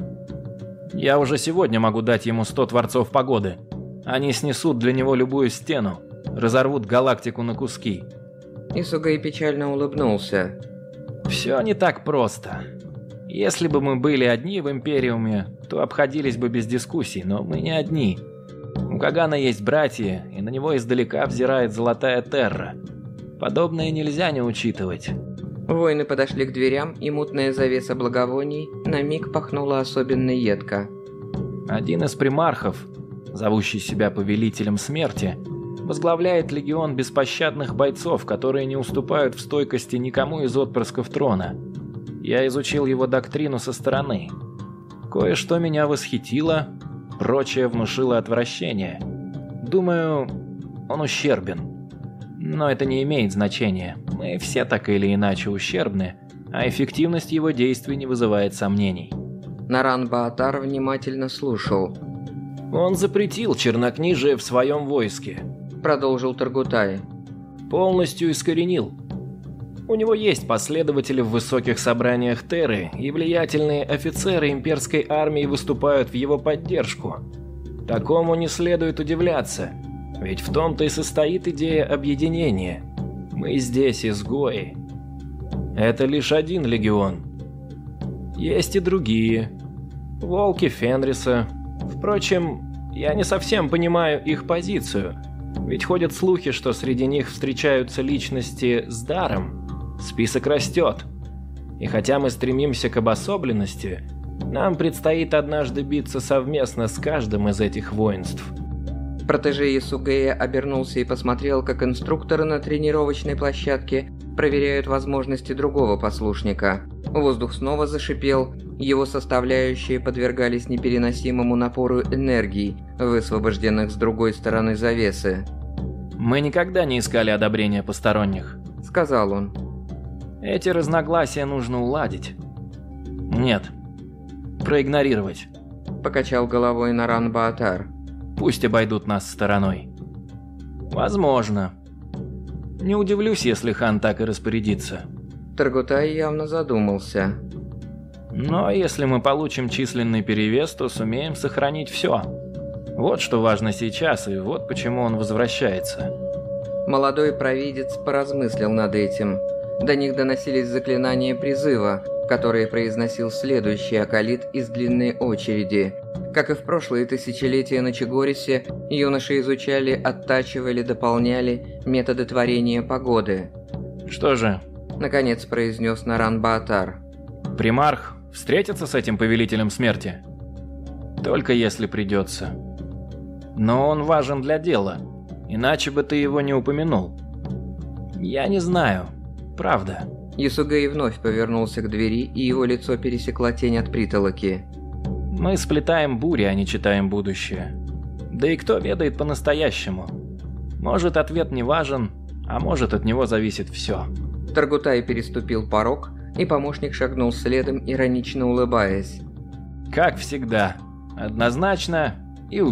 Я уже сегодня могу дать ему сто творцов погоды. Они снесут для него любую стену, разорвут галактику на куски». Ясугэй печально улыбнулся. «Все не так просто. Если бы мы были одни в Империуме, то обходились бы без дискуссий, но мы не одни. У Кагана есть братья, и на него издалека взирает Золотая Терра. Подобное нельзя не учитывать». Воины подошли к дверям, и мутная завеса благовоний на миг пахнула особенно едко. Один из примархов, зовущий себя Повелителем Смерти, возглавляет легион беспощадных бойцов, которые не уступают в стойкости никому из отпрысков трона. Я изучил его доктрину со стороны. Кое-что меня восхитило, прочее внушило отвращение. Думаю, он ущербен. Но это не имеет значения. Мы все так или иначе ущербны, а эффективность его действий не вызывает сомнений. Наран Баатар внимательно слушал. «Он запретил чернокнижие в своем войске», — продолжил Таргутай. «Полностью искоренил. У него есть последователи в высоких собраниях Терры, и влиятельные офицеры имперской армии выступают в его поддержку. Такому не следует удивляться, ведь в том-то и состоит идея объединения. Мы здесь изгои. Это лишь один легион. Есть и другие. Волки Фенриса. Впрочем, я не совсем понимаю их позицию, ведь ходят слухи, что среди них встречаются личности с даром. Список растет. И хотя мы стремимся к обособленности, нам предстоит однажды биться совместно с каждым из этих воинств». Протеже Ясугэя обернулся и посмотрел, как инструкторы на тренировочной площадке проверяют возможности другого послушника. Воздух снова зашипел, его составляющие подвергались непереносимому напору энергий, высвобожденных с другой стороны завесы. «Мы никогда не искали одобрения посторонних», — сказал он. «Эти разногласия нужно уладить. Нет, проигнорировать», — покачал головой Наран Баатар. «Пусть обойдут нас стороной. Возможно. Не удивлюсь, если хан так и распорядится». Таргутай явно задумался. «Но если мы получим численный перевес, то сумеем сохранить все. Вот что важно сейчас, и вот почему он возвращается». Молодой провидец поразмыслил над этим. До них доносились заклинания призыва, которые произносил следующий акалит из длинной очереди. Как и в прошлые тысячелетия на Чигорисе, юноши изучали, оттачивали, дополняли методы творения погоды. «Что же?» — наконец произнес Наран Баатар. «Примарх встретится с этим повелителем смерти? Только если придется. Но он важен для дела, иначе бы ты его не упомянул. Я не знаю, правда». Ясугэй вновь повернулся к двери, и его лицо пересекла тень от притолоки. «Мы сплетаем бури, а не читаем будущее. Да и кто ведает по-настоящему? Может, ответ не важен, а может, от него зависит все». Таргутай переступил порог, и помощник шагнул следом, иронично улыбаясь. «Как всегда. Однозначно